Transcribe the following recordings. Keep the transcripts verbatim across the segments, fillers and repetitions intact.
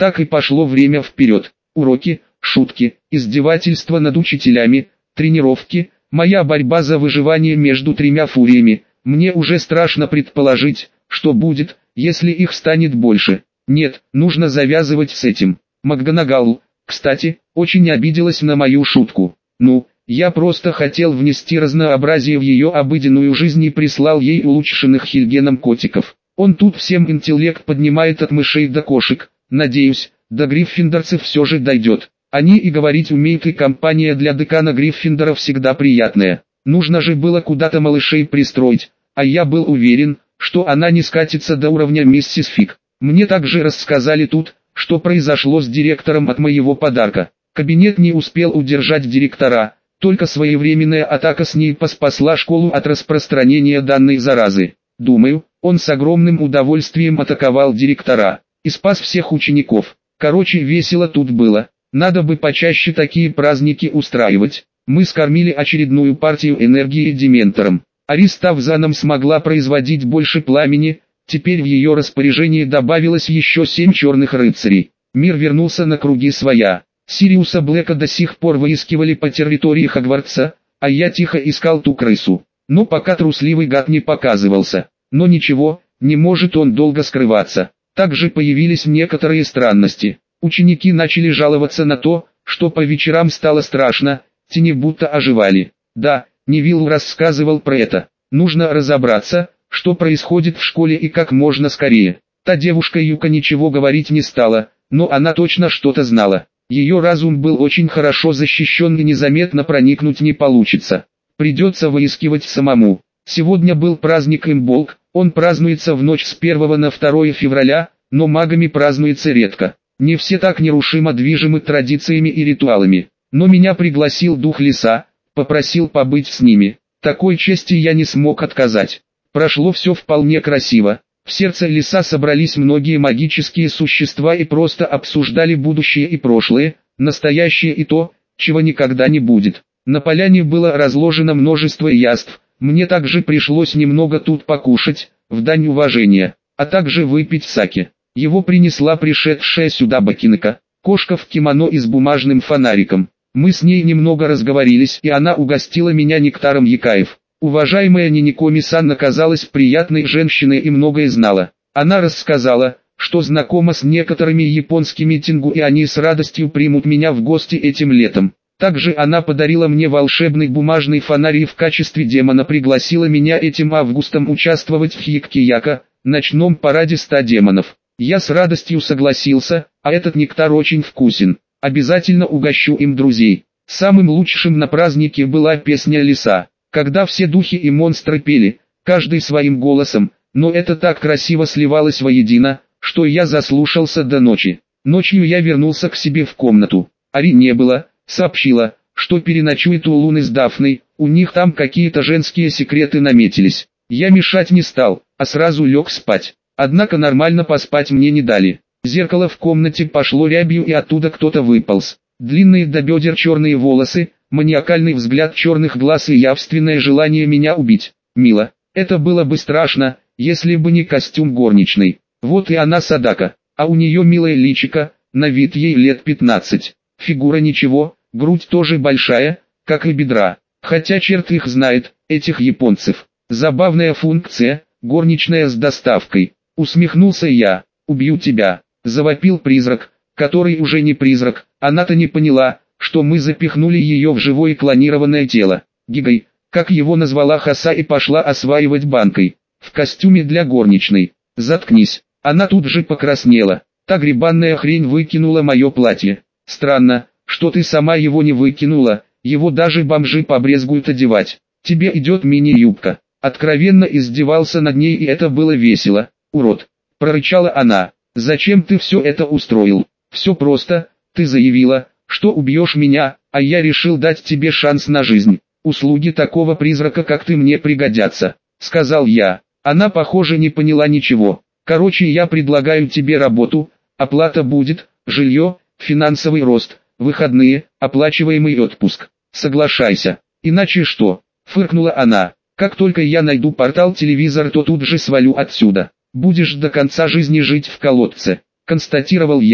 Так и пошло время вперед. Уроки, шутки, издевательства над учителями, тренировки, моя борьба за выживание между тремя фуриями. Мне уже страшно предположить, что будет, если их станет больше. Нет, нужно завязывать с этим. МакГонагал, кстати, очень обиделась на мою шутку. Ну, я просто хотел внести разнообразие в ее обыденную жизнь и прислал ей улучшенных Хильгеном котиков. Он тут всем интеллект поднимает от мышей до кошек. Надеюсь, до гриффиндорцев все же дойдет. Они и говорить умеют, и компания для декана Гриффиндора всегда приятная. Нужно же было куда-то малышей пристроить, а я был уверен, что она не скатится до уровня миссис Фиг. Мне также рассказали тут, что произошло с директором от моего подарка. Кабинет не успел удержать директора, только своевременная атака с ней спасла школу от распространения данной заразы. Думаю, он с огромным удовольствием атаковал директора и спас всех учеников. Короче, весело тут было. Надо бы почаще такие праздники устраивать. Мы скормили очередную партию энергии дементорам. Ариста Взаном смогла производить больше пламени, теперь в ее распоряжении добавилось еще семь черных рыцарей. Мир вернулся на круги своя. Сириуса Блэка до сих пор выискивали по территории Хогвартса, а я тихо искал ту крысу. Но пока трусливый гад не показывался. Но ничего, не может он долго скрываться. Также появились некоторые странности. Ученики начали жаловаться на то, что по вечерам стало страшно, тени будто оживали. Да, Невилл рассказывал про это. Нужно разобраться, что происходит в школе и как можно скорее. Та девушка Юка ничего говорить не стала, но она точно что-то знала. Ее разум был очень хорошо защищен и незаметно проникнуть не получится. Придется выискивать самому. Сегодня был праздник Имболк, он празднуется в ночь с первого на второе февраля, но магами празднуется редко. Не все так нерушимо движимы традициями и ритуалами. Но меня пригласил дух леса, попросил побыть с ними. Такой чести я не смог отказать. Прошло все вполне красиво. В сердце леса собрались многие магические существа и просто обсуждали будущее и прошлое, настоящее и то, чего никогда не будет. На поляне было разложено множество яств. Мне также пришлось немного тут покушать, в дань уважения, а также выпить саке. Его принесла пришедшая сюда Бакинека, кошка в кимоно и с бумажным фонариком. Мы с ней немного разговорились, и она угостила меня нектаром якаев. Уважаемая Ниникоми-сан оказалась приятной женщиной и многое знала. Она рассказала, что знакома с некоторыми японскими тингу, и они с радостью примут меня в гости этим летом. Также она подарила мне волшебный бумажный фонарь и в качестве демона пригласила меня этим августом участвовать в Хиккияка, ночном параде ста демонов. Я с радостью согласился, а этот нектар очень вкусен. Обязательно угощу им друзей. Самым лучшим на празднике была песня леса, когда все духи и монстры пели, каждый своим голосом, но это так красиво сливалось воедино, что я заслушался до ночи. Ночью я вернулся к себе в комнату. Ари не было, сообщила, что переночует у Луны с Дафной, у них там какие-то женские секреты наметились. Я мешать не стал, а сразу лег спать. Однако нормально поспать мне не дали. Зеркало в комнате пошло рябью, и оттуда кто-то выполз. Длинные до бедер черные волосы, маниакальный взгляд черных глаз и явственное желание меня убить. Мило, это было бы страшно, если бы не костюм горничной. Вот и она Садака, а у нее милое личико, на вид ей лет пятнадцать. Фигура ничего, грудь тоже большая, как и бедра. Хотя черт их знает, этих японцев. Забавная функция, горничная с доставкой. Усмехнулся я. «Убью тебя», — завопил призрак, который уже не призрак. Она-то не поняла, что мы запихнули ее в живое клонированное тело. Гигой, как его назвала Хаса, и пошла осваивать банкой. В костюме для горничной. «Заткнись». Она тут же покраснела. Та гребанная хрень выкинула мое платье. «Странно, что ты сама его не выкинула, его даже бомжи побрезгуют одевать. Тебе идет мини-юбка». Откровенно издевался над ней, и это было весело. «Урод», — прорычала она, — «зачем ты все это устроил?» «Все просто, ты заявила, что убьешь меня, а я решил дать тебе шанс на жизнь. Услуги такого призрака, как ты, мне пригодятся», — сказал я. Она, похоже, не поняла ничего. «Короче, я предлагаю тебе работу, оплата будет, жилье, финансовый рост, выходные, оплачиваемый отпуск. Соглашайся, иначе что?» — фыркнула она. «Как только я найду портал-телевизор, то тут же свалю отсюда. Будешь до конца жизни жить в колодце», — констатировал я.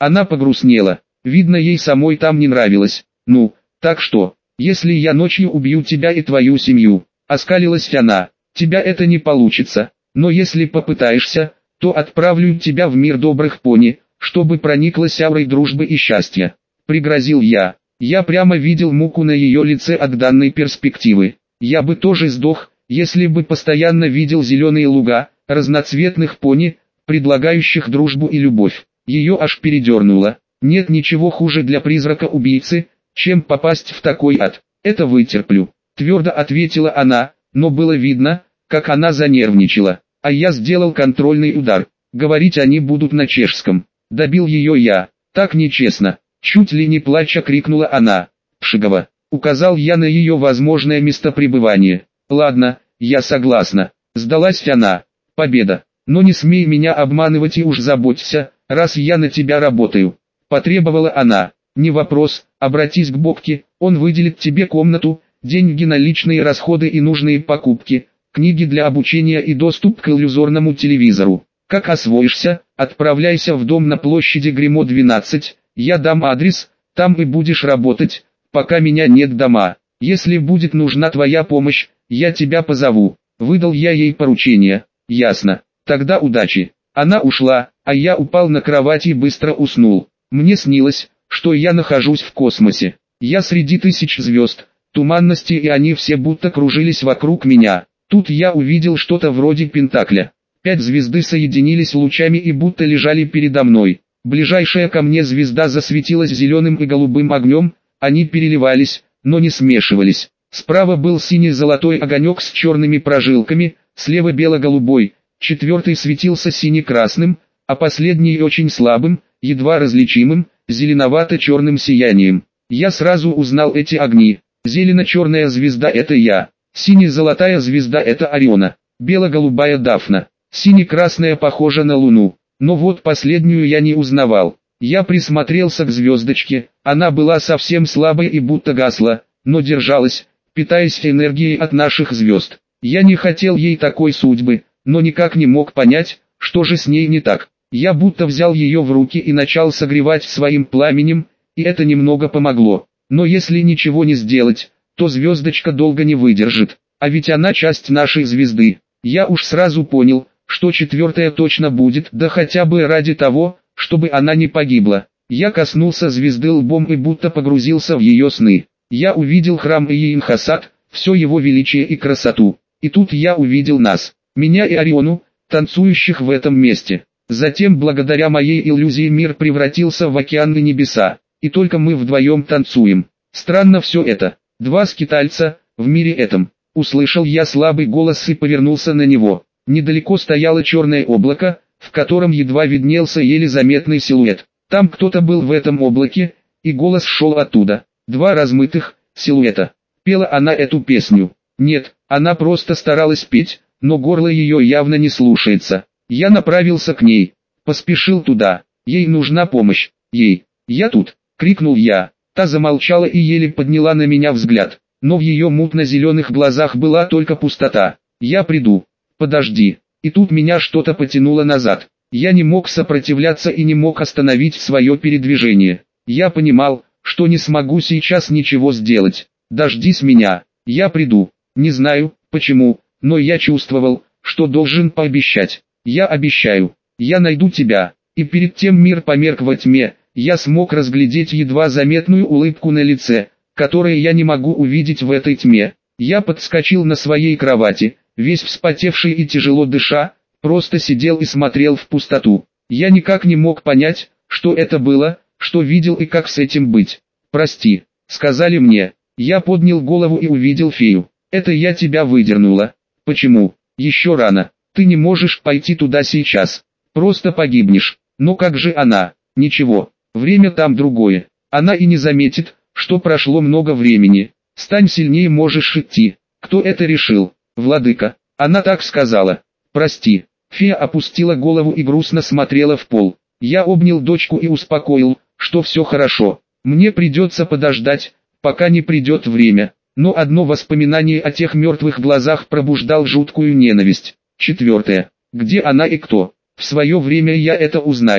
Она погрустнела. Видно, ей самой там не нравилось. «Ну, так что, если я ночью убью тебя и твою семью?» Оскалилась она. «Тебя это не получится, но если попытаешься, то отправлю тебя в мир добрых пони, чтобы прониклась аурой дружбы и счастья», — пригрозил я. Я прямо видел муку на ее лице от данной перспективы. Я бы тоже сдох, если бы постоянно видел зеленые луга, разноцветных пони, предлагающих дружбу и любовь. Ее аж передернуло. Нет ничего хуже для призрака-убийцы, чем попасть в такой ад. «Это вытерплю», — твердо ответила она, но было видно, как она занервничала. А я сделал контрольный удар. Говорить они будут на чешском. Добил ее я. «Так нечестно», — чуть ли не плача крикнула она. «Пшигова», — указал я на ее возможное местопребывание. «Ладно, я согласна», — сдалась она. «Победа. Но не смей меня обманывать и уж заботься, раз я на тебя работаю», — потребовала она. «Не вопрос, обратись к Бобке, он выделит тебе комнату, деньги на личные расходы и нужные покупки, книги для обучения и доступ к иллюзорному телевизору. Как освоишься, отправляйся в дом на площади Гримо двенадцать, я дам адрес, там и будешь работать, пока меня нет дома. Если будет нужна твоя помощь, я тебя позову». Выдал я ей поручение. «Ясно. Тогда удачи». Она ушла, а я упал на кровать и быстро уснул. Мне снилось, что я нахожусь в космосе. Я среди тысяч звезд, туманности, и они все будто кружились вокруг меня. Тут я увидел что-то вроде пентакля. Пять звезды соединились лучами и будто лежали передо мной. Ближайшая ко мне звезда засветилась зеленым и голубым огнем, они переливались, но не смешивались. Справа был синий-золотой огонек с черными прожилками, слева бело-голубой, четвертый светился сине-красным, а последний очень слабым, едва различимым, зеленовато-черным сиянием. Я сразу узнал эти огни. Зелено-черная звезда — это я, сине-золотая звезда — это Ориона, бело-голубая — Дафна, сине-красная похожа на Луну, но вот последнюю я не узнавал. Я присмотрелся к звездочке, она была совсем слабой и будто гасла, но держалась, питаясь энергией от наших звезд. Я не хотел ей такой судьбы, но никак не мог понять, что же с ней не так. Я будто взял ее в руки и начал согревать своим пламенем, и это немного помогло. Но если ничего не сделать, то звездочка долго не выдержит, а ведь она часть нашей звезды. Я уж сразу понял, что четвертая точно будет, да хотя бы ради того, чтобы она не погибла. Я коснулся звезды лбом и будто погрузился в ее сны. Я увидел храм Иенхасад, все его величие и красоту. И тут я увидел нас, меня и Ориону, танцующих в этом месте. Затем, благодаря моей иллюзии, мир превратился в океан и небеса, и только мы вдвоем танцуем. Странно все это. Два скитальца, в мире этом. Услышал я слабый голос и повернулся на него. Недалеко стояло черное облако, в котором едва виднелся еле заметный силуэт. Там кто-то был в этом облаке, и голос шел оттуда. Два размытых силуэта. Пела она эту песню? Нет, она просто старалась петь, но горло ее явно не слушается. Я направился к ней, поспешил туда. Ей нужна помощь. Ей. «Я тут!» — крикнул я. Та замолчала и еле подняла на меня взгляд, но в ее мутно-зеленых глазах была только пустота. «Я приду. Подожди». И тут меня что-то потянуло назад. Я не мог сопротивляться и не мог остановить свое передвижение. Я понимал, что не смогу сейчас ничего сделать. «Дождись меня. Я приду». Не знаю, почему, но я чувствовал, что должен пообещать. «Я обещаю. Я найду тебя». И перед тем мир померк во тьме. Я смог разглядеть едва заметную улыбку на лице, которую я не могу увидеть в этой тьме. Я подскочил на своей кровати, весь вспотевший и тяжело дыша, просто сидел и смотрел в пустоту. Я никак не мог понять, что это было, что видел и как с этим быть. «Прости», — сказали мне. Я поднял голову и увидел фею. «Это я тебя выдернула». «Почему?» «Еще рано. Ты не можешь пойти туда сейчас. Просто погибнешь». «Но как же она?» «Ничего. Время там другое. Она и не заметит, что прошло много времени. Стань сильнее, можешь идти». «Кто это решил?» «Владыка». Она так сказала. «Прости». Фея опустила голову и грустно смотрела в пол. Я обнял дочку и успокоил, что все хорошо. Мне придется подождать, пока не придет время. Но одно воспоминание о тех мертвых глазах пробуждал жуткую ненависть. Четвертое. Где она и кто? В свое время я это узнаю.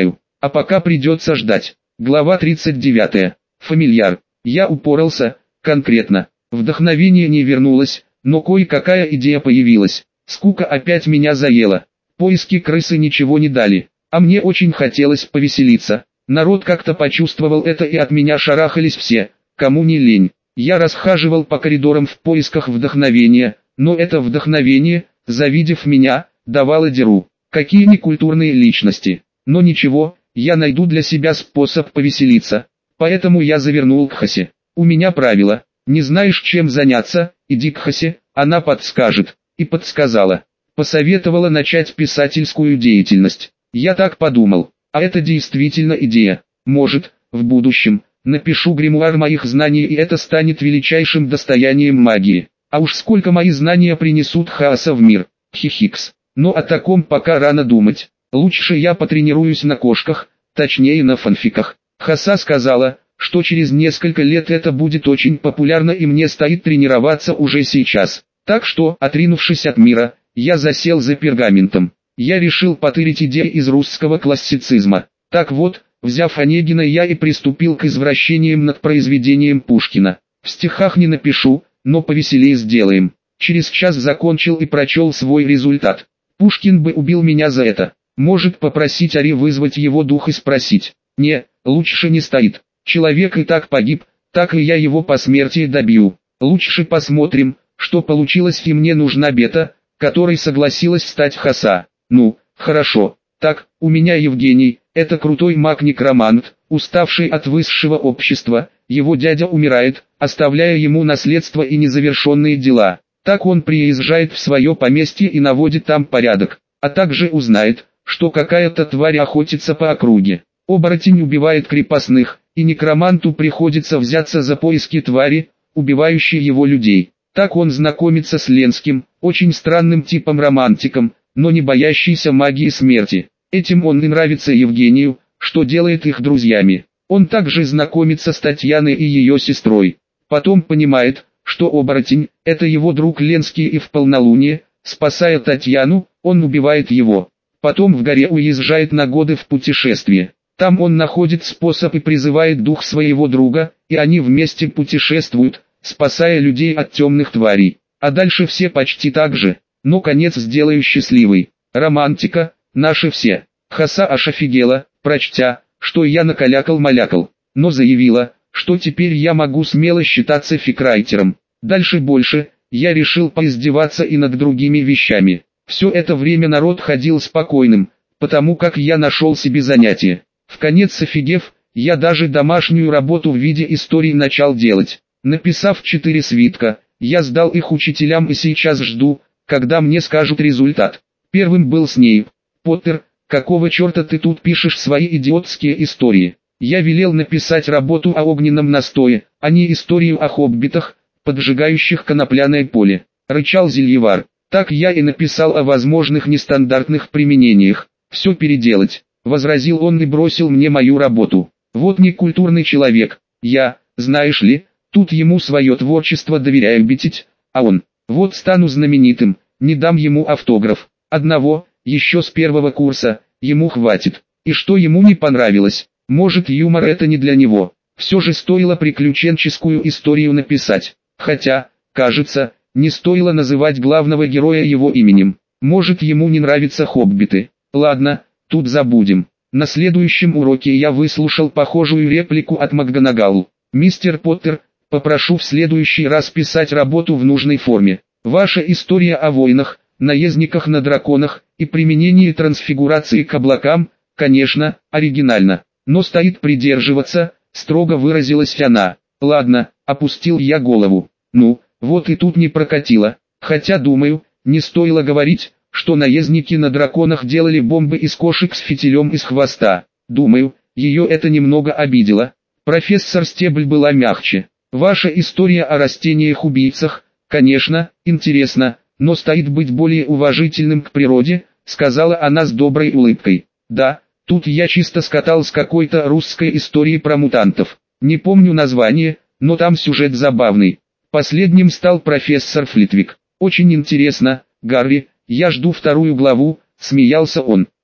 а пока придется ждать. Глава тридцать девятая. Фамильяр. Я упоролся, конкретно. Вдохновение не вернулось, но кое-какая идея появилась. Скука опять меня заела. Поиски крысы ничего не дали, а мне очень хотелось повеселиться. Народ как-то почувствовал это и от меня шарахались все, кому не лень. Я расхаживал по коридорам в поисках вдохновения, но это вдохновение, завидев меня, давало дёру. Какие некультурные личности. Но ничего, я найду для себя способ повеселиться. Поэтому я завернул к Хасе. У меня правило: не знаешь чем заняться, иди к Хасе, она подскажет. И подсказала. Посоветовала начать писательскую деятельность. Я так подумал, а это действительно идея. Может, в будущем, напишу гримуар моих знаний, и это станет величайшим достоянием магии. А уж сколько мои знания принесут хаоса в мир. Хихикс. Но о таком пока рано думать. Лучше я потренируюсь на кошках, точнее на фанфиках. Хаса сказала, что через несколько лет это будет очень популярно, и мне стоит тренироваться уже сейчас. Так что, отринувшись от мира, я засел за пергаментом. Я решил потырить идеи из русского классицизма. Так вот, взяв Онегина, я и приступил к извращениям над произведением Пушкина. В стихах не напишу, но повеселее сделаем. Через час закончил и прочел свой результат. Пушкин бы убил меня за это. Может попросить Ари вызвать его дух и спросить. Не, лучше не стоит. Человек и так погиб, так и я его посмертие добью. Лучше посмотрим, что получилось, и мне нужна бета, которой согласилась стать Хаса. Ну, хорошо. Так, у меня Евгений, это крутой маг-некромант, уставший от высшего общества. Его дядя умирает, оставляя ему наследство и незавершенные дела. Так он приезжает в свое поместье и наводит там порядок, а также узнает, что какая-то тварь охотится по округе. Оборотень убивает крепостных, и некроманту приходится взяться за поиски твари, убивающей его людей. Так он знакомится с Ленским, очень странным типом-романтиком, но не боящийся магии смерти. Этим он и нравится Евгению, что делает их друзьями. Он также знакомится с Татьяной и ее сестрой. Потом понимает, что оборотень – это его друг Ленский, и в полнолуние, спасая Татьяну, он убивает его. Потом в горе уезжает на годы в путешествие. Там он находит способ и призывает дух своего друга, и они вместе путешествуют, спасая людей от темных тварей. А дальше все почти так же, но конец сделаю счастливый. Романтика, наши все. Хаса аж офигела, прочтя, что я накалякал-малякал, но заявила, что теперь я могу смело считаться фикрайтером. Дальше больше, я решил поиздеваться и над другими вещами. Все это время народ ходил спокойным, потому как я нашел себе занятие. В конец офигев, я даже домашнюю работу в виде историй начал делать. Написав четыре свитка, я сдал их учителям и сейчас жду, когда мне скажут результат. Первым был Снейп. «Поттер, какого черта ты тут пишешь свои идиотские истории?» Я велел написать работу о огненном настое, а не историю о хоббитах, поджигающих конопляное поле. Рычал Зельевар. Так я и написал о возможных нестандартных применениях. Все переделать, возразил он и бросил мне мою работу. Вот некультурный человек. Я, знаешь ли, тут ему свое творчество доверяю битить, а он, вот стану знаменитым, не дам ему автограф. Одного, еще с первого курса, ему хватит. И что ему не понравилось? Может, юмор это не для него. Все же стоило приключенческую историю написать. Хотя, кажется, не стоило называть главного героя его именем. Может, ему не нравятся хоббиты. Ладно, тут забудем. На следующем уроке я выслушал похожую реплику от МакГонагал. «Мистер Поттер, попрошу в следующий раз писать работу в нужной форме. Ваша история о войнах, наездниках на драконах и применении трансфигурации к облакам, конечно, оригинально. Но стоит придерживаться», строго выразилась она. «Ладно», опустил я голову. «Ну, вот и тут не прокатило. Хотя, думаю, не стоило говорить, что наездники на драконах делали бомбы из кошек с фитилем из хвоста. Думаю, ее это немного обидело. Профессор Стебль была мягче. Ваша история о растениях-убийцах, конечно, интересна, но стоит быть более уважительным к природе», сказала она с доброй улыбкой. «Да, тут я чисто скатал с какой-то русской истории про мутантов. Не помню название, но там сюжет забавный». Последним стал профессор Флитвик. «Очень интересно, Гарри, я жду вторую главу», смеялся он.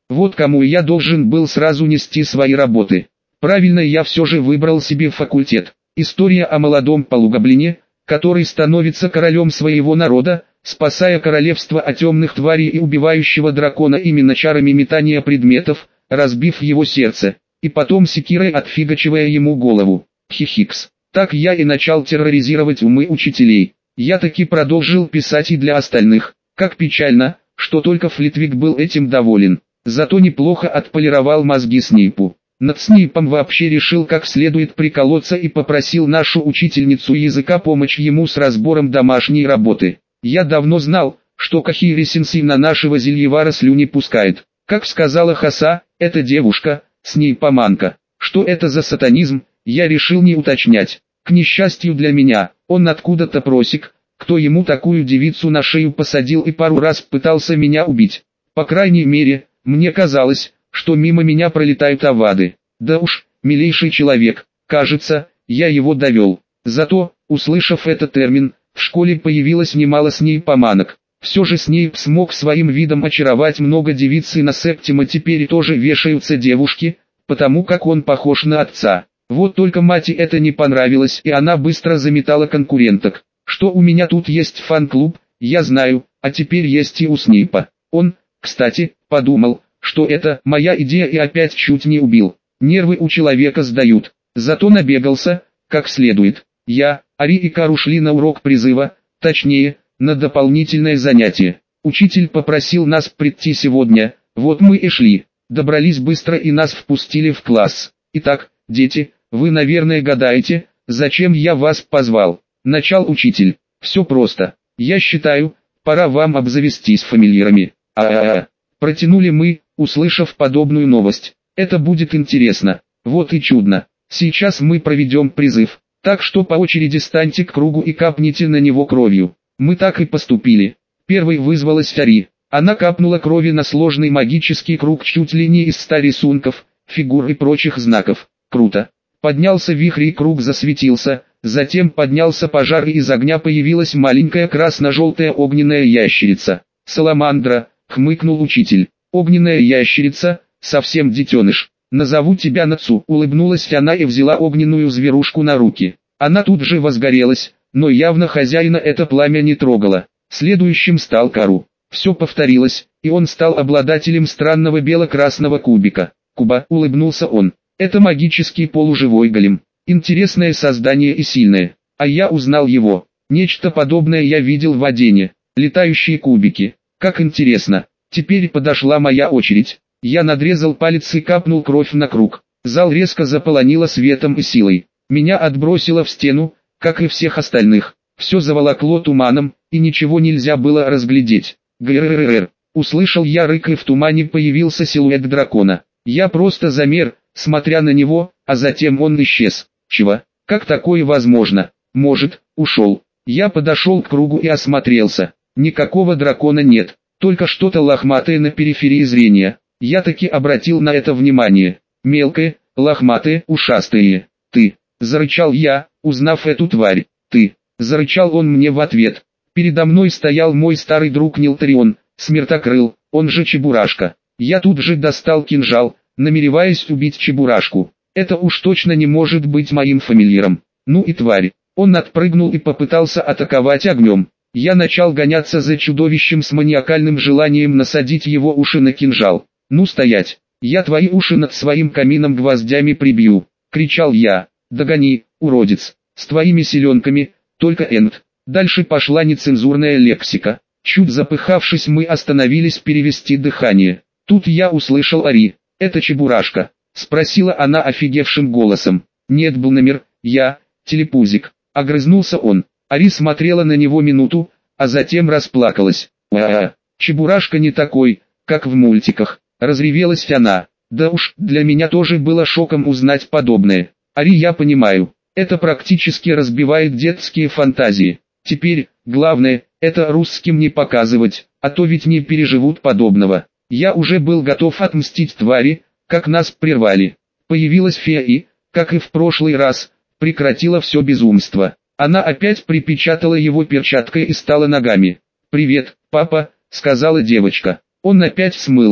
Вот кому я должен был сразу нести свои работы. Правильно, я все же выбрал себе факультет. История о молодом полугоблине, который становится королем своего народа, спасая королевство от темных тварей и убивающего дракона именно чарами метания предметов, разбив его сердце, и потом секирой отфигачивая ему голову. Хихикс. Так я и начал терроризировать умы учителей. Я таки продолжил писать и для остальных. Как печально, что только Флитвик был этим доволен. Зато неплохо отполировал мозги Снейпу. Над Снейпом вообще решил как следует приколоться и попросил нашу учительницу языка помочь ему с разбором домашней работы. Я давно знал, что Кахири-сенсей на нашего зельевара слюни пускает. Как сказала Хаса, эта девушка, Снейпоманка. Что это за сатанизм, я решил не уточнять. К несчастью для меня, он откуда-то просек, кто ему такую девицу на шею посадил и пару раз пытался меня убить. По крайней мере, мне казалось, что мимо меня пролетают авады. Да уж, милейший человек, кажется, я его довел. Зато, услышав этот термин, в школе появилось немало снейпоманок. Все же Снейп смог своим видом очаровать много девиц, и на Септима теперь тоже вешаются девушки, потому как он похож на отца. Вот только мате это не понравилось, и она быстро заметала конкуренток. Что у меня тут есть фан-клуб, я знаю, а теперь есть и у Снейпа. Он, кстати, подумал, что это моя идея, и опять чуть не убил. Нервы у человека сдают. Зато набегался, как следует. Я, Ари и Кар ушли на урок призыва, точнее, на дополнительное занятие. Учитель попросил нас прийти сегодня, вот мы и шли. Добрались быстро и нас впустили в класс. Итак, дети, вы, наверное, гадаете, зачем я вас позвал. Начал учитель. Все просто. Я считаю, пора вам обзавестись фамильярами. А-а-а. Протянули мы, услышав подобную новость. Это будет интересно. Вот и чудно. Сейчас мы проведем призыв. Так что по очереди станьте к кругу и капните на него кровью. Мы так и поступили. Первой вызвалась Ари. Она капнула крови на сложный магический круг чуть ли не из ста рисунков, фигур и прочих знаков. Круто. Поднялся вихрь и круг засветился, затем поднялся пожар и из огня появилась маленькая красно-желтая огненная ящерица. «Саламандра», — хмыкнул учитель. «Огненная ящерица, совсем детеныш. Назову тебя Нацу», — улыбнулась она и взяла огненную зверушку на руки. Она тут же возгорелась, но явно хозяина это пламя не трогало. Следующим стал Кару. Все повторилось, и он стал обладателем странного бело-красного кубика. «Куба», — улыбнулся он. «Это магический полуживой голем. Интересное создание и сильное. А я узнал его. Нечто подобное я видел в Адене. Летающие кубики. Как интересно. Теперь подошла моя очередь. Я надрезал палец и капнул кровь на круг. Зал резко заполонило светом и силой. Меня отбросило в стену, как и всех остальных. Все заволокло туманом, и ничего нельзя было разглядеть. Грррррр. Услышал я рык, и в тумане появился силуэт дракона. Я просто замер, смотря на него, а затем он исчез. Чего? Как такое возможно? Может, ушел. Я подошел к кругу и осмотрелся. Никакого дракона нет, только что-то лохматое на периферии зрения. Я таки обратил на это внимание. Мелкое, лохматое, ушастое. «Ты!» — зарычал я, узнав эту тварь. «Ты!» — зарычал он мне в ответ. Передо мной стоял мой старый друг Нилтарион, Смертокрыл, он же Чебурашка. Я тут же достал кинжал, намереваясь убить Чебурашку. Это уж точно не может быть моим фамильяром. Ну и тварь. Он отпрыгнул и попытался атаковать огнем. Я начал гоняться за чудовищем с маниакальным желанием насадить его уши на кинжал. «Ну стоять! Я твои уши над своим камином гвоздями прибью!» — кричал я. «Догони, уродец! С твоими селенками, только энд!» Дальше пошла нецензурная лексика. Чуть запыхавшись, мы остановились перевести дыхание. Тут я услышал Ари. «Это Чебурашка?» — спросила она офигевшим голосом. «Нет, был номер, я, телепузик», — огрызнулся он. Ари смотрела на него минуту, а затем расплакалась. «А-а-а, Чебурашка не такой, как в мультиках», — разревелась она. Да уж, для меня тоже было шоком узнать подобное. «Ари, я понимаю, это практически разбивает детские фантазии. Теперь, главное, это русским не показывать, а то ведь не переживут подобного». Я уже был готов отмстить твари, как нас прервали. Появилась фея и, как и в прошлый раз, прекратила все безумство. Она опять припечатала его перчаткой и стала ногами. «Привет, папа», — сказала девочка. Он опять смылся.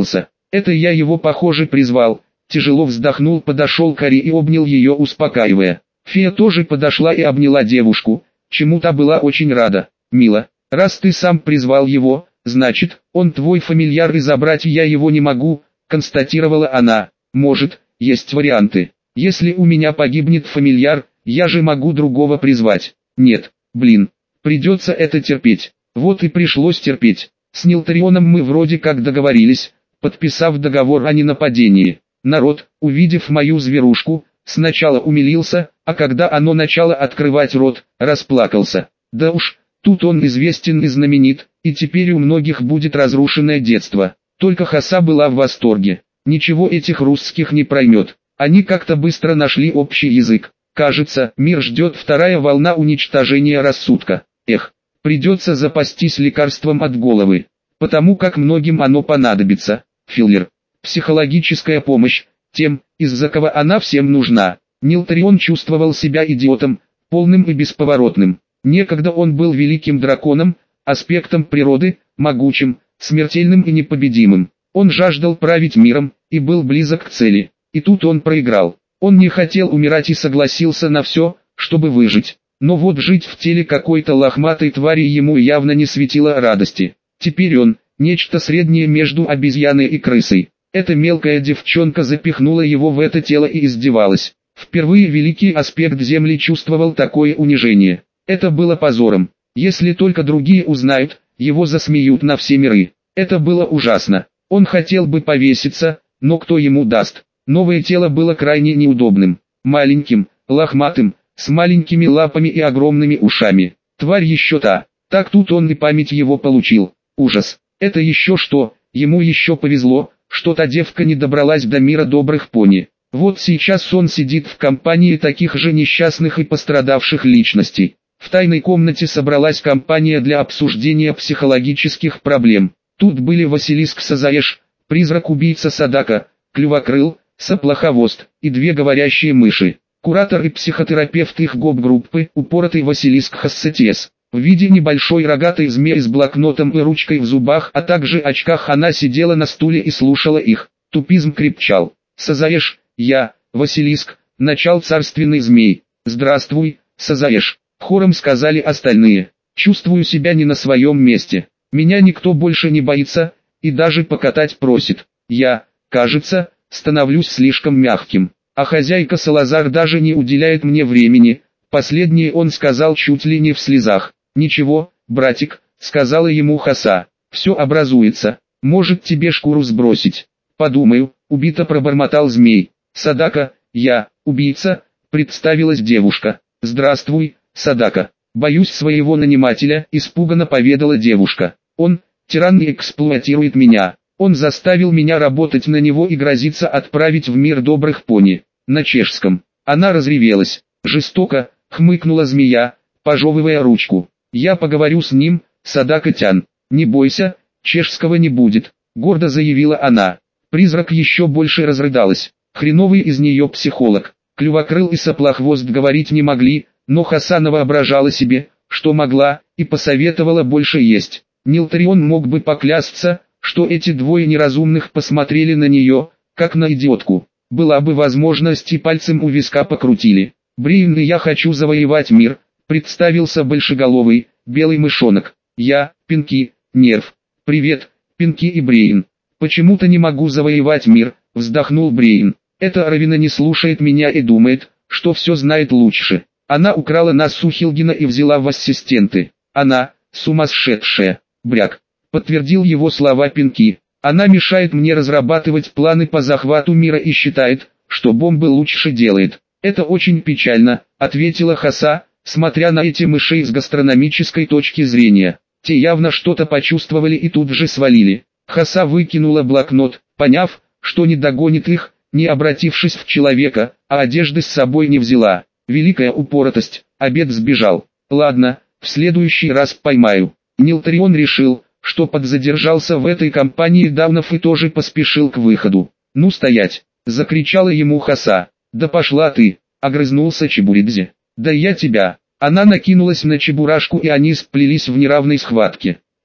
Это я его, похоже, призвал. Тяжело вздохнул, подошел к Ари и обнял ее, успокаивая. Фея тоже подошла и обняла девушку, чему та была очень рада. «Мила, раз ты сам призвал его, значит, он твой фамильяр и забрать я его не могу», констатировала она. «Может, есть варианты. Если у меня погибнет фамильяр, я же могу другого призвать». «Нет, блин, придется это терпеть». Вот и пришлось терпеть. С Нилтарионом мы вроде как договорились, подписав договор о ненападении. Народ, увидев мою зверушку, сначала умилился, а когда оно начало открывать рот, расплакался. Да уж, тут он известен и знаменит, и теперь у многих будет разрушенное детство. Только Хаса была в восторге. Ничего этих русских не проймет. Они как-то быстро нашли общий язык. Кажется, мир ждет вторая волна уничтожения рассудка. Эх, придется запастись лекарством от головы, потому как многим оно понадобится. Филлер. Психологическая помощь, тем, из-за кого она всем нужна. Нилтарион чувствовал себя идиотом, полным и бесповоротным. Некогда он был великим драконом, аспектом природы, могучим, смертельным и непобедимым. Он жаждал править миром, и был близок к цели. И тут он проиграл. Он не хотел умирать и согласился на все, чтобы выжить. Но вот жить в теле какой-то лохматой твари ему явно не светило радости. Теперь он, нечто среднее между обезьяной и крысой. Эта мелкая девчонка запихнула его в это тело и издевалась. Впервые великий аспект Земли чувствовал такое унижение. Это было позором. Если только другие узнают, его засмеют на все миры. Это было ужасно. Он хотел бы повеситься, но кто ему даст? Новое тело было крайне неудобным. Маленьким, лохматым, с маленькими лапами и огромными ушами. Тварь еще та. Так тут он и память его получил. Ужас. Это еще что? Ему еще повезло, что та девка не добралась до мира добрых пони. Вот сейчас он сидит в компании таких же несчастных и пострадавших личностей. В тайной комнате собралась компания для обсуждения психологических проблем. Тут были Василиск Сазаеш, призрак-убийца Садака, Клювокрыл, Соплохвост и две говорящие мыши. Куратор и психотерапевт их гоп-группы, упоротый Василиск Хассетиес. В виде небольшой рогатой змеи с блокнотом и ручкой в зубах, а также очках, она сидела на стуле и слушала их. Тупизм крепчал. «Сазаеш, я, Василиск», начал царственный змей. «Здравствуй, Сазаеш», хором сказали остальные. «Чувствую себя не на своем месте. Меня никто больше не боится, и даже покатать просит. Я, кажется, становлюсь слишком мягким. А хозяйка Салазар даже не уделяет мне времени». Последнее он сказал чуть ли не в слезах. «Ничего, братик», — сказала ему Хаса, — «все образуется. Может тебе шкуру сбросить?» «Подумаю», — убито пробормотал змей. «Садака, я, убийца», — представилась девушка. «Здравствуй, Садака. Боюсь своего нанимателя», — испуганно поведала девушка. «Он, тиран, и эксплуатирует меня. Он заставил меня работать на него и грозится отправить в мир добрых пони». На чешском. Она разревелась. «Жестоко», — хмыкнула змея, пожевывая ручку. «Я поговорю с ним, Садака-тян. Не бойся, чешского не будет», — гордо заявила она. Призрак еще больше разрыдалась. Хреновый из нее психолог. Клювокрыл и Соплохвост говорить не могли, но Хасана воображала себе, что могла, и посоветовала больше есть. Нилтарион мог бы поклясться, что эти двое неразумных посмотрели на нее, как на идиотку. Была бы возможность и пальцем у виска покрутили. «Брейн и я хочу завоевать мир», — представился большеголовый, белый мышонок. «Я, Пинки, Нерв. Привет, Пинки и Брейн. Почему-то не могу завоевать мир», — вздохнул Брейн. «Эта Равина не слушает меня и думает, что все знает лучше. Она украла нас у Хилгина и взяла в ассистенты. Она, сумасшедшая, бряк», — подтвердил его слова Пинки. «Она мешает мне разрабатывать планы по захвату мира и считает, что бомбы лучше делает». «Это очень печально», — ответила Хаса, смотря на эти мышей с гастрономической точки зрения. Те явно что-то почувствовали и тут же свалили. Хаса выкинула блокнот, поняв, что не догонит их, не обратившись в человека, а одежды с собой не взяла. Великая упоротость, обед сбежал. «Ладно, в следующий раз поймаю». Нилтарион решил, что подзадержался в этой компании даунов и тоже поспешил к выходу. «Ну стоять!» — закричала ему Хаса. «Да пошла ты!» — огрызнулся Чебуридзе. «Да я тебя!» Она накинулась на Чебурашку и они сплелись в неравной схватке.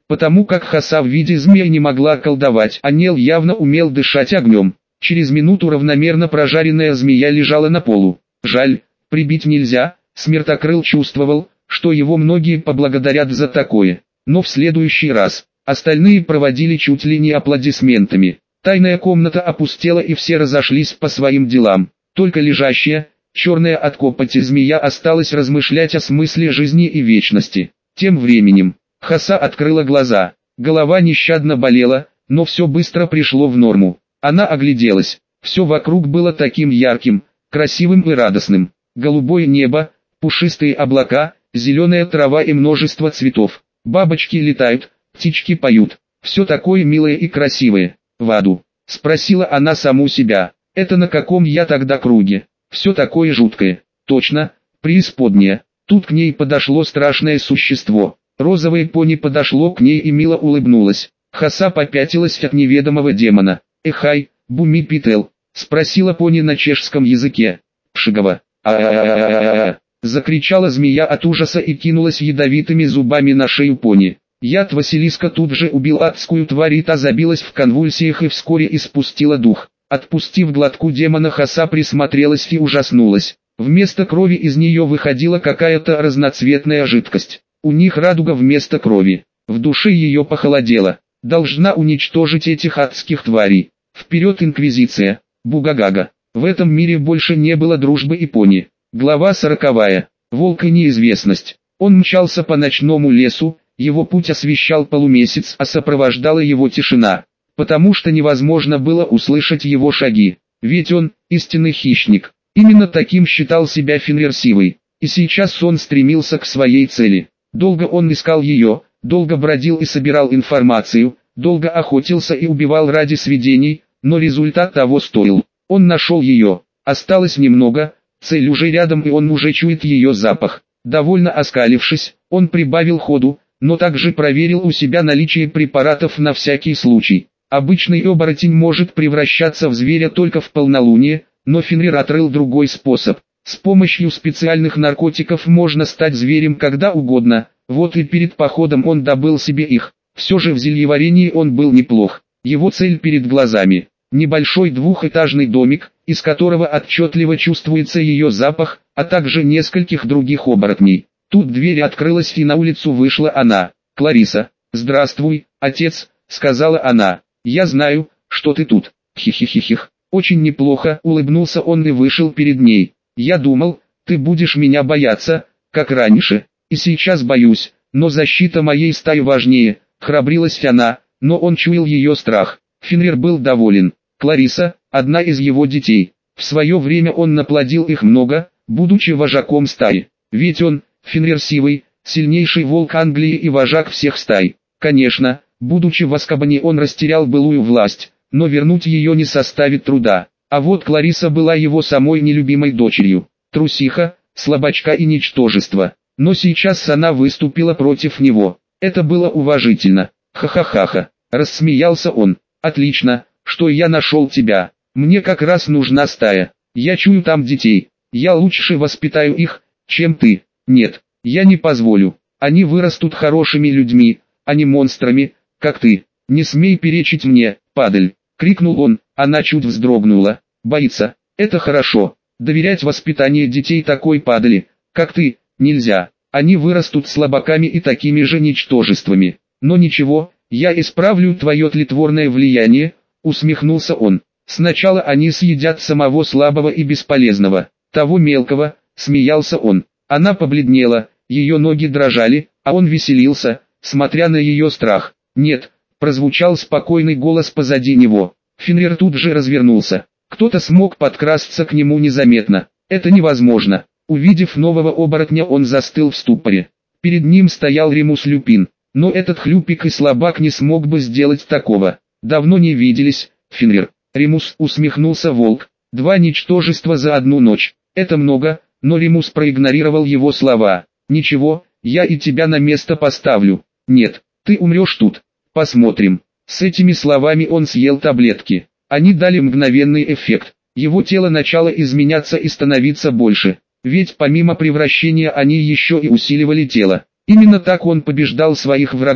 потому как Хаса в виде змеи не могла колдовать, а Нел явно умел дышать огнем. Через минуту равномерно прожаренная змея лежала на полу. Жаль, прибить нельзя, Смертокрыл чувствовал, что его многие поблагодарят за такое. Но в следующий раз, остальные проводили чуть ли не аплодисментами. Тайная комната опустела и все разошлись по своим делам. Только лежащая, черная от копоти змея осталась размышлять о смысле жизни и вечности. Тем временем, Хаса открыла глаза. Голова нещадно болела, но все быстро пришло в норму. Она огляделась. Все вокруг было таким ярким, красивым и радостным. Голубое небо, пушистые облака, зеленая трава и множество цветов. Бабочки летают, птички поют. Все такое милое и красивое. В аду? Спросила она саму себя. Это на каком я тогда круге? Все такое жуткое. Точно, преисподняя. Тут к ней подошло страшное существо. Розовое пони подошло к ней и мило улыбнулось. Хаса попятилась от неведомого демона. «Эхай, Буми Пител?» — спросила пони на чешском языке. «Пшигова! А-а-а-а-а-а!» — закричала змея от ужаса и кинулась ядовитыми зубами на шею пони. Яд Василиска тут же убил адскую тварь, и та забилась в конвульсиях и вскоре испустила дух. Отпустив глотку демона, Хаса присмотрелась и ужаснулась. Вместо крови из нее выходила какая-то разноцветная жидкость. У них радуга вместо крови. В душе ее похолодело. Должна уничтожить этих адских тварей. Вперед, Инквизиция! Бугагага! В этом мире больше не было дружбы и пони. Глава сороковая. Волк и неизвестность. Он мчался по ночному лесу, его путь освещал полумесяц, а сопровождала его тишина. Потому что невозможно было услышать его шаги. Ведь он – истинный хищник. Именно таким считал себя Фенрир Сивый. И сейчас он стремился к своей цели. Долго он искал ее, долго бродил и собирал информацию, долго охотился и убивал ради сведений, но результат того стоил. Он нашел ее. Осталось немного, цель уже рядом и он уже чует ее запах. Довольно оскалившись, он прибавил ходу, но также проверил у себя наличие препаратов на всякий случай. Обычный оборотень может превращаться в зверя только в полнолуние, но Фенрир открыл другой способ. С помощью специальных наркотиков можно стать зверем когда угодно, вот и перед походом он добыл себе их. Все же в зельеварении он был неплох. Его цель перед глазами. Небольшой двухэтажный домик, из которого отчетливо чувствуется ее запах, а также нескольких других оборотней. Тут дверь открылась и на улицу вышла она. «Клариса, здравствуй, отец», — сказала она. «Я знаю, что ты тут». «Хихихихих». Очень неплохо, улыбнулся он и вышел перед ней. «Я думал, ты будешь меня бояться, как раньше, и сейчас боюсь, но защита моей стаи важнее», — храбрилась она, но он чуял ее страх. Фенрир был доволен. Клариса – одна из его детей. В свое время он наплодил их много, будучи вожаком стаи. Ведь он, Фенрир Сивый, сильнейший волк Англии и вожак всех стай. Конечно, будучи в Азкабане, он растерял былую власть, но вернуть ее не составит труда. А вот Клариса была его самой нелюбимой дочерью. Трусиха, слабачка и ничтожество. Но сейчас она выступила против него. Это было уважительно. Ха-ха-ха-ха. Рассмеялся он. «Отлично, что я нашел тебя. Мне как раз нужна стая. Я чую там детей. Я лучше воспитаю их, чем ты. Нет, я не позволю. Они вырастут хорошими людьми, а не монстрами, как ты. Не смей перечить мне, падаль!» — крикнул он. Она чуть вздрогнула. «Боится. Это хорошо. Доверять воспитание детей такой падали, как ты, нельзя. Они вырастут слабаками и такими же ничтожествами. Но ничего, я исправлю твое тлетворное влияние», — усмехнулся он. «Сначала они съедят самого слабого и бесполезного, того мелкого», — смеялся он. Она побледнела, ее ноги дрожали, а он веселился, смотря на ее страх. «Нет», — прозвучал спокойный голос позади него. Фенрир тут же развернулся. Кто-то смог подкрасться к нему незаметно. Это невозможно. Увидев нового оборотня, он застыл в ступоре. Перед ним стоял Ремус Люпин. Но этот хлюпик и слабак не смог бы сделать такого. «Давно не виделись, Фенрир». Ремус, усмехнулся волк. «Два ничтожества за одну ночь. Это много», но Ремус проигнорировал его слова. «Ничего, я и тебя на место поставлю». «Нет, ты умрешь тут. Посмотрим». С этими словами он съел таблетки. Они дали мгновенный эффект. Его тело начало изменяться и становиться больше. Ведь помимо превращения они еще и усиливали тело. Именно так он побеждал своих врагов.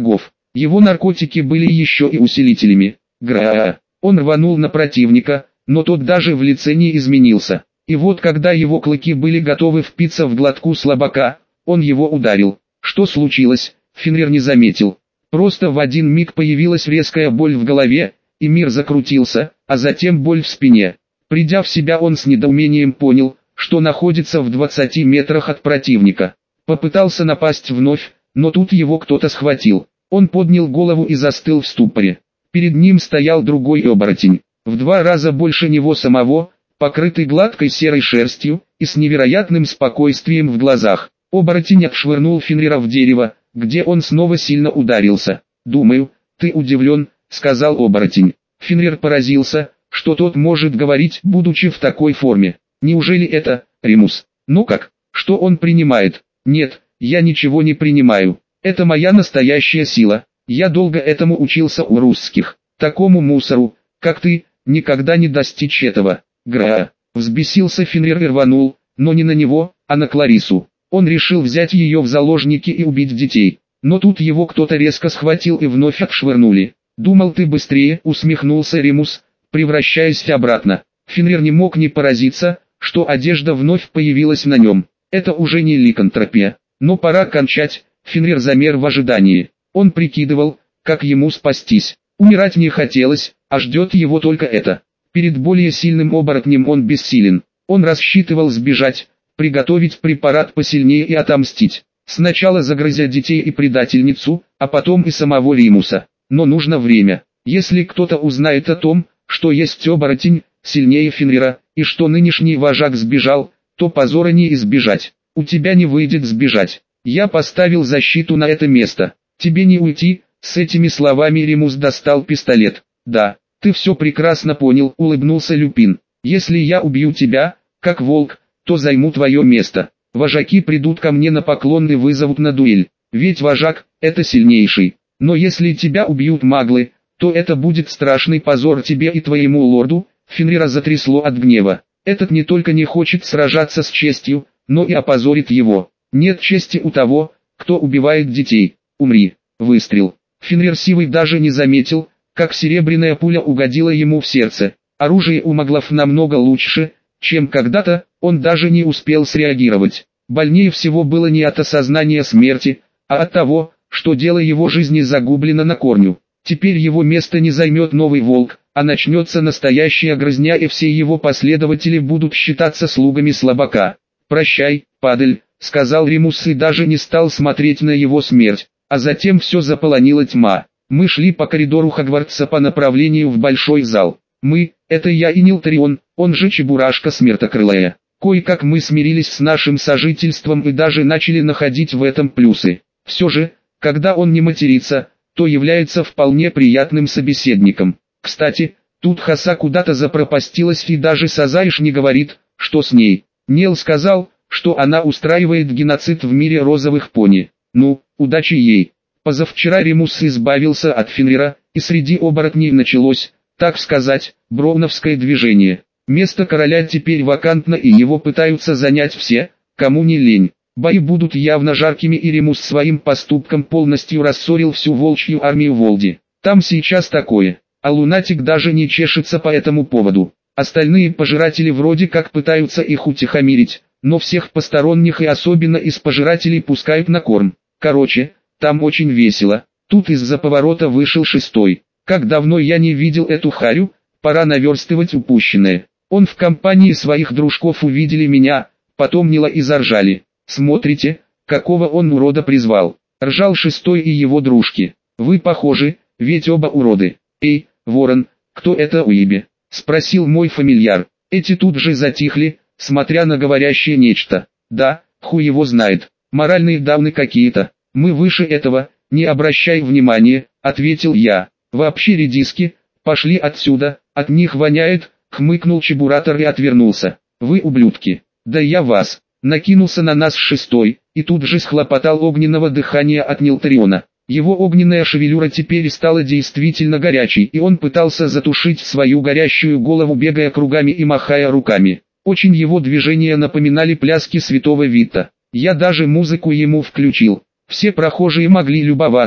Его наркотики были еще и усилителями. Гра. Он рванул на противника, но тот даже в лице не изменился. И вот когда его клыки были готовы впиться в глотку слабака, он его ударил. Что случилось, Фенрир не заметил. Просто в один миг появилась резкая боль в голове, и мир закрутился, а затем боль в спине. Придя в себя, он с недоумением понял, что находится в двадцати метрах от противника. Попытался напасть вновь, но тут его кто-то схватил. Он поднял голову и застыл в ступоре. Перед ним стоял другой оборотень, в два раза больше него самого, покрытый гладкой серой шерстью и с невероятным спокойствием в глазах. Оборотень отшвырнул Фенрира в дерево, где он снова сильно ударился. «Думаю, ты удивлен», — сказал оборотень. Фенрир поразился, что тот может говорить, будучи в такой форме. «Неужели это, Римус? Ну как, что он принимает?» «Нет, я ничего не принимаю. Это моя настоящая сила. Я долго этому учился у русских. Такому мусору, как ты, никогда не достичь этого». Гра. Взбесился Фенрир и рванул, но не на него, а на Кларису. Он решил взять ее в заложники и убить детей. Но тут его кто-то резко схватил и вновь отшвырнули. «Думал, ты быстрее», — усмехнулся Римус, превращаясь обратно. Фенрир не мог не поразиться, что одежда вновь появилась на нем. Это уже не ликантропия. Но пора кончать. Фенрир замер в ожидании. Он прикидывал, как ему спастись. Умирать не хотелось, а ждет его только это. Перед более сильным оборотнем он бессилен. Он рассчитывал сбежать, приготовить препарат посильнее и отомстить. Сначала загрызя детей и предательницу, а потом и самого Римуса. Но нужно время. Если кто-то узнает о том, что есть оборотень, сильнее Фенрира, и что нынешний вожак сбежал, то позора не избежать. У тебя не выйдет сбежать. Я поставил защиту на это место. Тебе не уйти. С этими словами Римус достал пистолет. Да, ты все прекрасно понял, улыбнулся Люпин. Если я убью тебя, как волк, то займу твое место. Вожаки придут ко мне на поклон и вызовут на дуэль. Ведь вожак – это сильнейший. Но если тебя убьют маглы, то это будет страшный позор тебе и твоему лорду. Фенрира затрясло от гнева. Этот не только не хочет сражаться с честью, но и опозорит его. Нет чести у того, кто убивает детей. Умри. Выстрел. Фенрир Сивый даже не заметил, как серебряная пуля угодила ему в сердце. Оружие у маглов намного лучше, чем когда-то, он даже не успел среагировать. Больнее всего было не от осознания смерти, а от того, что дело его жизни загублено на корню. Теперь его место не займет новый волк, а начнется настоящая грызня, и все его последователи будут считаться слугами слабака. «Прощай, падаль», — сказал Римус и даже не стал смотреть на его смерть, а затем все заполонила тьма. Мы шли по коридору Хогвартса по направлению в большой зал. Мы, это я и Нилтарион, он же Чебурашка Смертокрылая. Кое-как мы смирились с нашим сожительством и даже начали находить в этом плюсы. Все же, когда он не матерится, то является вполне приятным собеседником. Кстати, тут Хаса куда-то запропастилась и даже Сазаиш не говорит, что с ней. Нел сказал, что она устраивает геноцид в мире розовых пони. Ну, удачи ей. Позавчера Римус избавился от Фенрира, и среди оборотней началось, так сказать, броуновское движение. Место короля теперь вакантно, и его пытаются занять все, кому не лень. Бои будут явно жаркими, и Римус своим поступком полностью рассорил всю волчью армию Волди. Там сейчас такое, а лунатик даже не чешется по этому поводу. Остальные пожиратели вроде как пытаются их утихомирить, но всех посторонних и особенно из пожирателей пускают на корм. Короче, там очень весело. Тут из-за поворота вышел шестой. Как давно я не видел эту харю, пора наверстывать упущенное. Он в компании своих дружков увидели меня, потом Нила и заржали. Смотрите, какого он урода призвал. Ржал шестой и его дружки. Вы похожи, ведь оба уроды. Эй, ворон, кто это уебе? Спросил мой фамильяр. Эти тут же затихли, смотря на говорящее нечто. Да, хуй его знает. Моральные дауны какие-то. Мы выше этого, не обращай внимания, ответил я. Вообще редиски, пошли отсюда, от них воняет, хмыкнул Чебуратор и отвернулся. Вы ублюдки. Да я вас. Накинулся на нас шестой, и тут же схлопотал огненного дыхания от Нилтариона. Его огненная шевелюра теперь стала действительно горячей, и он пытался затушить свою горящую голову, бегая кругами и махая руками. Очень его движения напоминали пляски святого Вита. Я даже музыку ему включил. Все прохожие могли любоваться,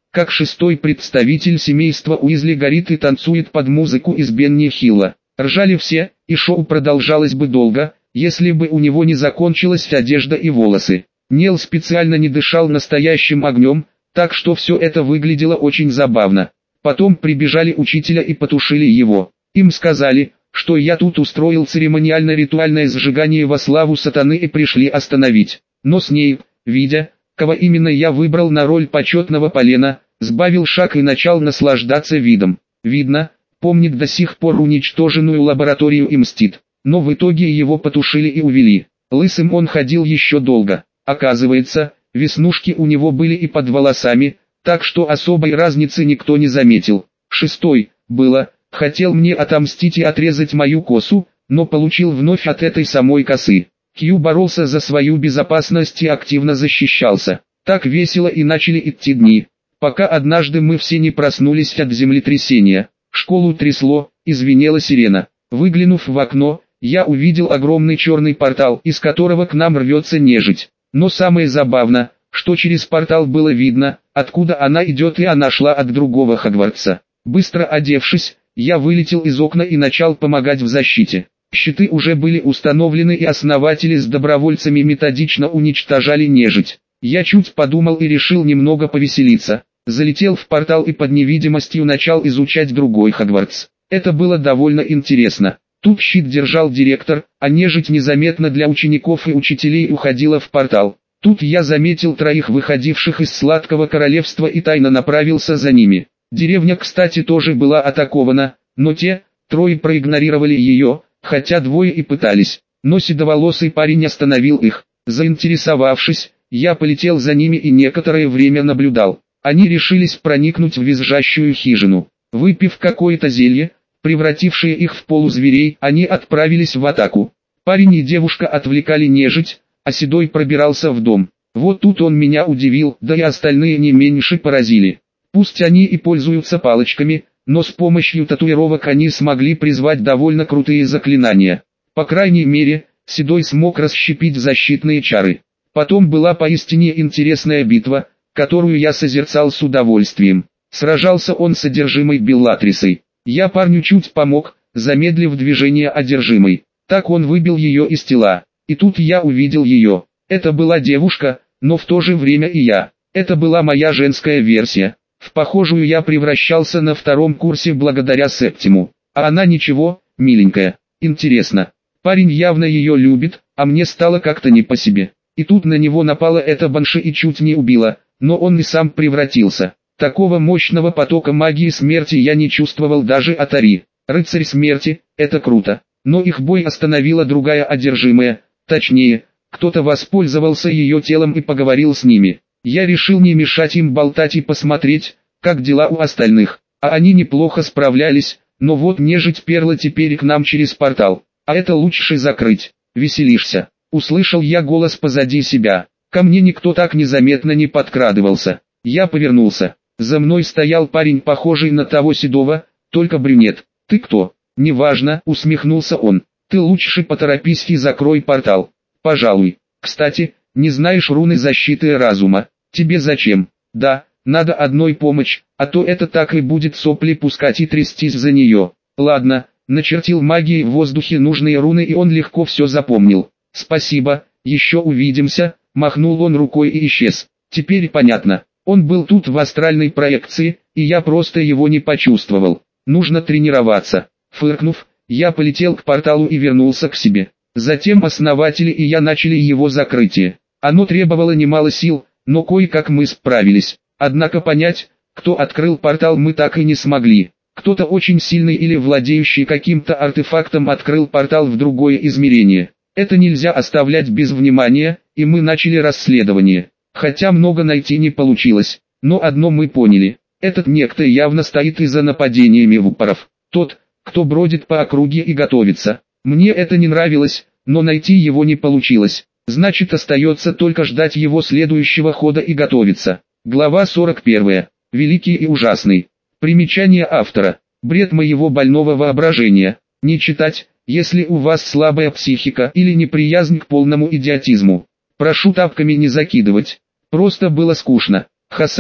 как шестой представитель семейства Уизли горит и танцует под музыку из Бенни Хилла. Ржали все, и шоу продолжалось бы долго, если бы у него не закончилась одежда и волосы. Нел специально не дышал настоящим огнем, так что все это выглядело очень забавно. Потом прибежали учителя и потушили его. Им сказали, что я тут устроил церемониально-ритуальное сжигание во славу сатаны и пришли остановить. Но Снейп, видя, кого именно я выбрал на роль почетного полена, сбавил шаг и начал наслаждаться видом. Видно, помнит до сих пор уничтоженную лабораторию и мстит. Но в итоге его потушили и увели. Лысым он ходил еще долго. Оказывается, веснушки у него были и под волосами, так что особой разницы никто не заметил. Шестой, было, хотел мне отомстить и отрезать мою косу, но получил вновь от этой самой косы. Кью боролся за свою безопасность и активно защищался. Так весело и начали идти дни, пока однажды мы все не проснулись от землетрясения. Школу трясло, и звенела сирена. Выглянув в окно, я увидел огромный черный портал, из которого к нам рвется нежить. Но самое забавное, что через портал было видно, откуда она идет, и она шла от другого Хогвартса. Быстро одевшись, я вылетел из окна и начал помогать в защите. Щиты уже были установлены, и основатели с добровольцами методично уничтожали нежить. Я чуть подумал и решил немного повеселиться. Залетел в портал и под невидимостью начал изучать другой Хогвартс. Это было довольно интересно. Тут щит держал директор, а нежить незаметно для учеников и учителей уходила в портал. Тут я заметил троих выходивших из Сладкого Королевства и тайно направился за ними. Деревня, кстати, тоже была атакована, но те, трое проигнорировали ее, хотя двое и пытались. Но седоволосый парень остановил их. Заинтересовавшись, я полетел за ними и некоторое время наблюдал. Они решились проникнуть в визжащую хижину. Выпив какое-то зелье, превратившие их в полузверей, они отправились в атаку. Парень и девушка отвлекали нежить, а Седой пробирался в дом. Вот тут он меня удивил, да и остальные не меньше поразили. Пусть они и пользуются палочками, но с помощью татуировок они смогли призвать довольно крутые заклинания. По крайней мере, Седой смог расщепить защитные чары. Потом была поистине интересная битва, которую я созерцал с удовольствием. Сражался он с одержимой Беллатрисой. Я парню чуть помог, замедлив движение одержимой. Так он выбил ее из тела. И тут я увидел ее. Это была девушка, но в то же время и я. Это была моя женская версия. В похожую я превращался на втором курсе благодаря Септиму. А она ничего, миленькая. Интересно. Парень явно ее любит, а мне стало как-то не по себе. И тут на него напала эта банши и чуть не убила, но он и сам превратился. Такого мощного потока магии смерти я не чувствовал даже от Ари. Рыцарь смерти, это круто. Но их бой остановила другая одержимая, точнее, кто-то воспользовался ее телом и поговорил с ними. Я решил не мешать им болтать и посмотреть, как дела у остальных. А они неплохо справлялись, но вот нежить перла теперь к нам через портал. А это лучше закрыть. Веселишься. Услышал я голос позади себя. Ко мне никто так незаметно не подкрадывался. Я повернулся. За мной стоял парень, похожий на того Седого, только брюнет. «Ты кто?» «Неважно», — усмехнулся он. «Ты лучше поторопись и закрой портал. Пожалуй. Кстати, не знаешь руны защиты разума? Тебе зачем?» «Да, надо одной помощь, а то это так и будет сопли пускать и трястись за нее». «Ладно», начертил магией в воздухе нужные руны, и он легко все запомнил. «Спасибо, еще увидимся», махнул он рукой и исчез. Теперь понятно. Он был тут в астральной проекции, и я просто его не почувствовал. Нужно тренироваться. Фыркнув, я полетел к порталу и вернулся к себе. Затем основатели и я начали его закрытие. Оно требовало немало сил, но кое-как мы справились. Однако понять, кто открыл портал, мы так и не смогли. Кто-то очень сильный или владеющий каким-то артефактом открыл портал в другое измерение. Это нельзя оставлять без внимания, и мы начали расследование. Хотя много найти не получилось, но одно мы поняли. Этот некто явно стоит и за нападениями вупоров. Тот, кто бродит по округе и готовится. Мне это не нравилось, но найти его не получилось. Значит, остается только ждать его следующего хода и готовиться. Глава сорок первая. Великий и ужасный. Примечание автора. Бред моего больного воображения. Не читать, если у вас слабая психика или неприязнь к полному идиотизму. Прошу тапками не закидывать. Просто было скучно. Хаса,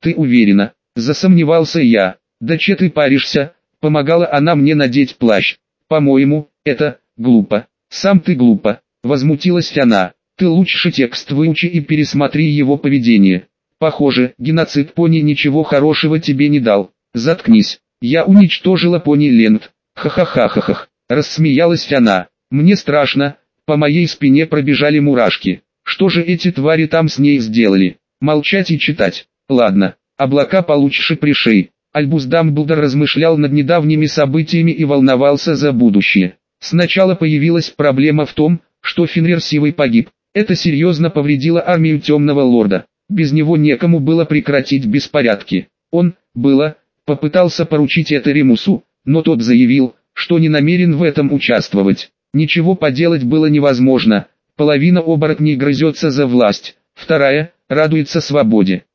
Ты уверена? Засомневался я. Да че ты паришься? Помогала она мне надеть плащ. По-моему, это глупо. Сам ты глупо. Возмутилась она. Ты лучше текст выучи и пересмотри его поведение. Похоже, геноцид пони ничего хорошего тебе не дал. Заткнись. Я уничтожила пони Лент. Ха-ха-ха-ха-ха. Рассмеялась она. Мне страшно. По моей спине пробежали мурашки. Что же эти твари там с ней сделали? Молчать и читать. Ладно, облака получше пришей. Альбус Дамблдор размышлял над недавними событиями и волновался за будущее. Сначала появилась проблема в том, что Фенрир Сивый погиб. Это серьезно повредило армию Темного Лорда. Без него некому было прекратить беспорядки. Он, было, попытался поручить это Ремусу, но тот заявил, что не намерен в этом участвовать. Ничего поделать было невозможно. Половина оборотней грызется за власть, вторая – радуется свободе.